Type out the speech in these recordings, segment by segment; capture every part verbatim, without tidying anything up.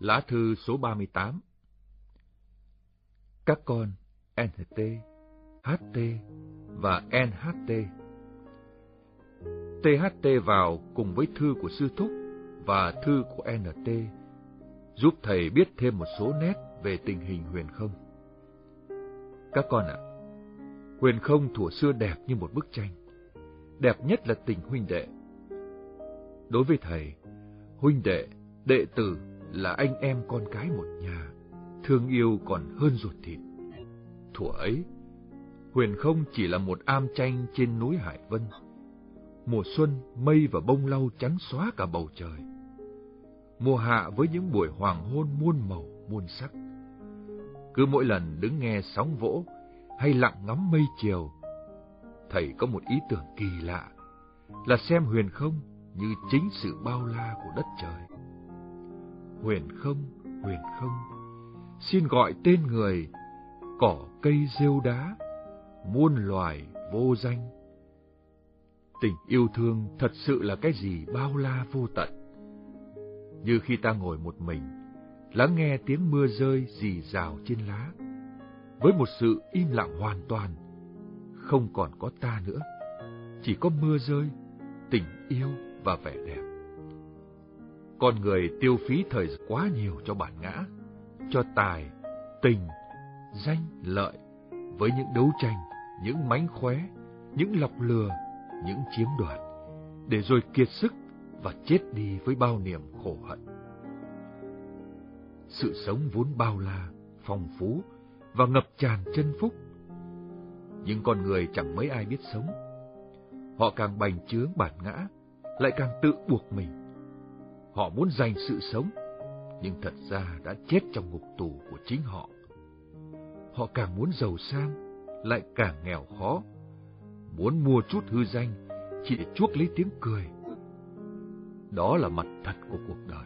Lá thư số ba mươi tám. Các con en tê, hát tê và en hát tê. tê hát tê vào cùng với thư của sư thúc và thư của en tê giúp thầy biết thêm một số nét về tình hình Huyền Không. Các con ạ, Huyền Không thuở xưa đẹp như một bức tranh. Đẹp nhất là tình huynh đệ. Đối với thầy, huynh đệ, đệ tử là anh em con cái một nhà, thương yêu còn hơn ruột thịt. Thuở ấy, Huyền Không chỉ là một am tranh trên núi Hải Vân. Mùa xuân, mây và bông lau trắng xóa cả bầu trời. Mùa hạ với những buổi hoàng hôn muôn màu muôn sắc. Cứ mỗi lần đứng nghe sóng vỗ hay lặng ngắm mây chiều, thầy có một ý tưởng kỳ lạ là xem Huyền Không như chính sự bao la của đất trời. Huyền Không, Huyền Không, xin gọi tên người, cỏ cây rêu đá, muôn loài vô danh. Tình yêu thương thật sự là cái gì bao la vô tận. Như khi ta ngồi một mình, lắng nghe tiếng mưa rơi rì rào trên lá, với một sự im lặng hoàn toàn, không còn có ta nữa, chỉ có mưa rơi, tình yêu và vẻ đẹp. Con người tiêu phí thời gian quá nhiều cho bản ngã, cho tài, tình, danh, lợi, với những đấu tranh, những mánh khóe, những lọc lừa, những chiếm đoạt, để rồi kiệt sức và chết đi với bao niềm khổ hận. Sự sống vốn bao la, phong phú và ngập tràn chân phúc, nhưng con người chẳng mấy ai biết sống. Họ càng bành trướng bản ngã, lại càng tự buộc mình. Họ muốn giành sự sống, nhưng thật ra đã chết trong ngục tù của chính họ. Họ càng muốn giàu sang, lại càng nghèo khó, muốn mua chút hư danh chỉ để chuốc lấy tiếng cười. Đó là mặt thật của cuộc đời.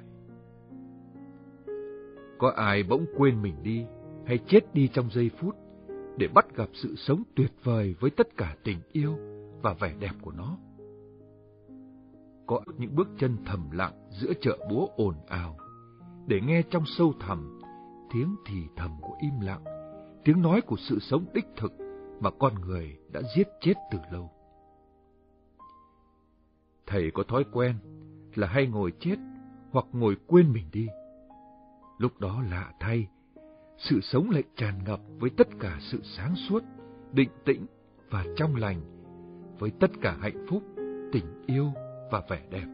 Có ai bỗng quên mình đi hay chết đi trong giây phút để bắt gặp sự sống tuyệt vời với tất cả tình yêu và vẻ đẹp của nó? Có những bước chân thầm lặng giữa chợ búa ồn ào, để nghe trong sâu thẳm tiếng thì thầm của im lặng, tiếng nói của sự sống đích thực mà con người đã giết chết từ lâu. Thầy có thói quen là hay ngồi chết hoặc ngồi quên mình đi. Lúc đó lạ thay, sự sống lại tràn ngập với tất cả sự sáng suốt, định tĩnh và trong lành, với tất cả hạnh phúc, tình yêu và vẻ đẹp.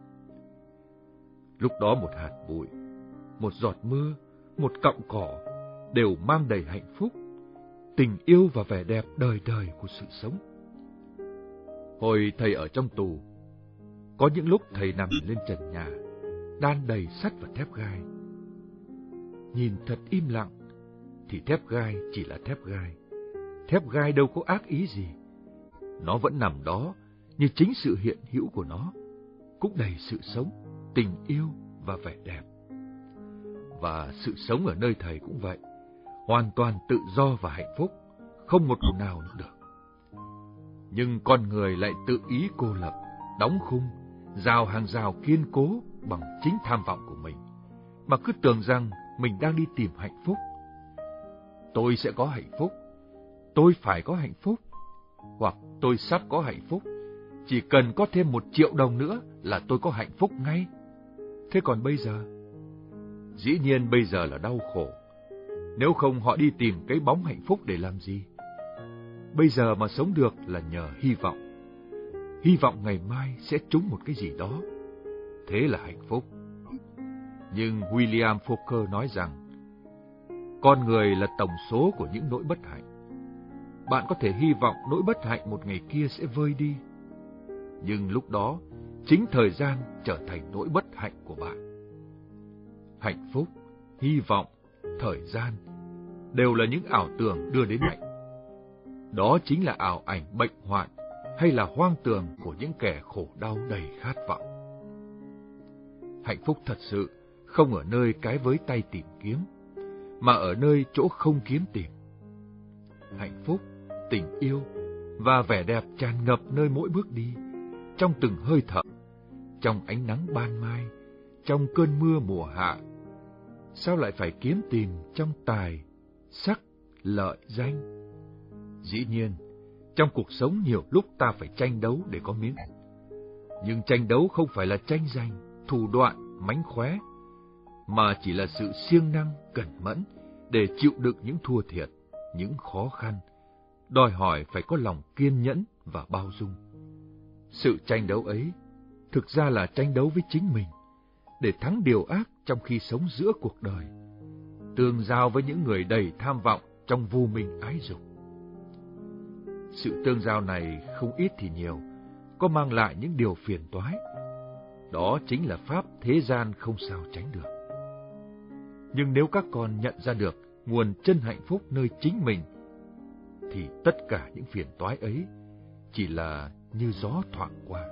Lúc đó một hạt bụi, một giọt mưa, một cọng cỏ đều mang đầy hạnh phúc, tình yêu và vẻ đẹp đời đời của sự sống. Hồi thầy ở trong tù, có những lúc thầy nằm lên trần nhà, đan đầy sắt và thép gai. Nhìn thật im lặng, thì thép gai chỉ là thép gai. Thép gai đâu có ác ý gì. Nó vẫn nằm đó như chính sự hiện hữu của nó, cũng đầy sự sống, tình yêu và vẻ đẹp. Và sự sống ở nơi thầy cũng vậy, hoàn toàn tự do và hạnh phúc, không một vùng nào nữa được. Nhưng con người lại tự ý cô lập, đóng khung, rào hàng rào kiên cố bằng chính tham vọng của mình, mà cứ tưởng rằng mình đang đi tìm hạnh phúc. Tôi sẽ có hạnh phúc, tôi phải có hạnh phúc, hoặc tôi sắp có hạnh phúc, chỉ cần có thêm một triệu đồng nữa là tôi có hạnh phúc ngay. Thế còn bây giờ? Dĩ nhiên bây giờ là đau khổ, nếu không họ đi tìm cái bóng hạnh phúc để làm gì? Bây giờ mà sống được là nhờ hy vọng. Hy vọng ngày mai sẽ trúng một cái gì đó. Thế là hạnh phúc. Nhưng William Faulkner nói rằng, con người là tổng số của những nỗi bất hạnh. Bạn có thể hy vọng nỗi bất hạnh một ngày kia sẽ vơi đi, nhưng lúc đó, chính thời gian trở thành nỗi bất hạnh của bạn. Hạnh phúc, hy vọng, thời gian đều là những ảo tưởng đưa đến hạnh. Đó chính là ảo ảnh bệnh hoạn hay là hoang tưởng của những kẻ khổ đau đầy khát vọng. Hạnh phúc thật sự không ở nơi cái với tay tìm kiếm, mà ở nơi chỗ không kiếm tìm. Hạnh phúc, tình yêu và vẻ đẹp tràn ngập nơi mỗi bước đi, trong từng hơi thở, trong ánh nắng ban mai, trong cơn mưa mùa hạ, sao lại phải kiếm tìm trong tài, sắc, lợi, danh? Dĩ nhiên, trong cuộc sống nhiều lúc ta phải tranh đấu để có miếng ăn. Nhưng tranh đấu không phải là tranh giành, thủ đoạn, mánh khóe, mà chỉ là sự siêng năng, cẩn mẫn để chịu đựng những thua thiệt, những khó khăn, đòi hỏi phải có lòng kiên nhẫn và bao dung. Sự tranh đấu ấy thực ra là tranh đấu với chính mình, để thắng điều ác trong khi sống giữa cuộc đời, tương giao với những người đầy tham vọng trong vô minh ái dục. Sự tương giao này không ít thì nhiều, có mang lại những điều phiền toái. Đó chính là pháp thế gian không sao tránh được. Nhưng nếu các con nhận ra được nguồn chân hạnh phúc nơi chính mình, thì tất cả những phiền toái ấy chỉ là như gió thoảng qua.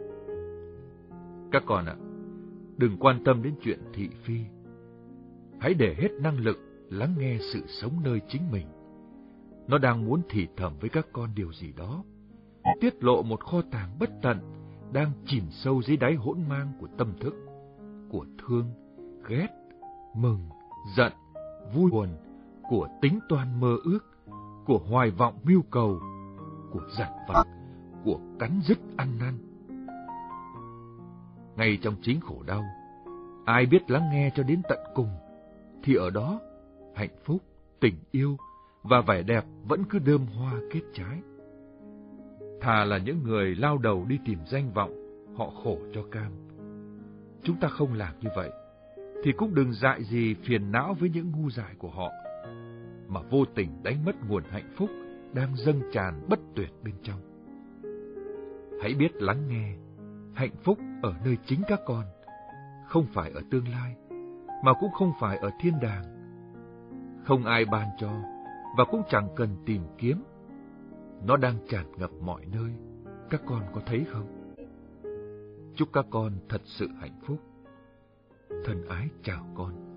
Các con ạ, đừng quan tâm đến chuyện thị phi. Hãy để hết năng lực lắng nghe sự sống nơi chính mình. Nó đang muốn thì thầm với các con điều gì đó, tiết lộ một kho tàng bất tận đang chìm sâu dưới đáy hỗn mang của tâm thức, của thương, ghét, mừng, giận, vui buồn, của tính toán mơ ước, của hoài vọng mưu cầu, của dằn vặt, của cắn rứt ăn năn. Ngay trong chính khổ đau, ai biết lắng nghe cho đến tận cùng, thì ở đó hạnh phúc, tình yêu và vẻ đẹp vẫn cứ đơm hoa kết trái. Thà là những người lao đầu đi tìm danh vọng, họ khổ cho cam. Chúng ta không làm như vậy, thì cũng đừng dại gì phiền não với những ngu dại của họ, mà vô tình đánh mất nguồn hạnh phúc đang dâng tràn bất tuyệt bên trong. Hãy biết lắng nghe, hạnh phúc ở nơi chính các con, không phải ở tương lai, mà cũng không phải ở thiên đàng. Không ai ban cho, và cũng chẳng cần tìm kiếm. Nó đang tràn ngập mọi nơi, các con có thấy không? Chúc các con thật sự hạnh phúc. Thân ái chào con.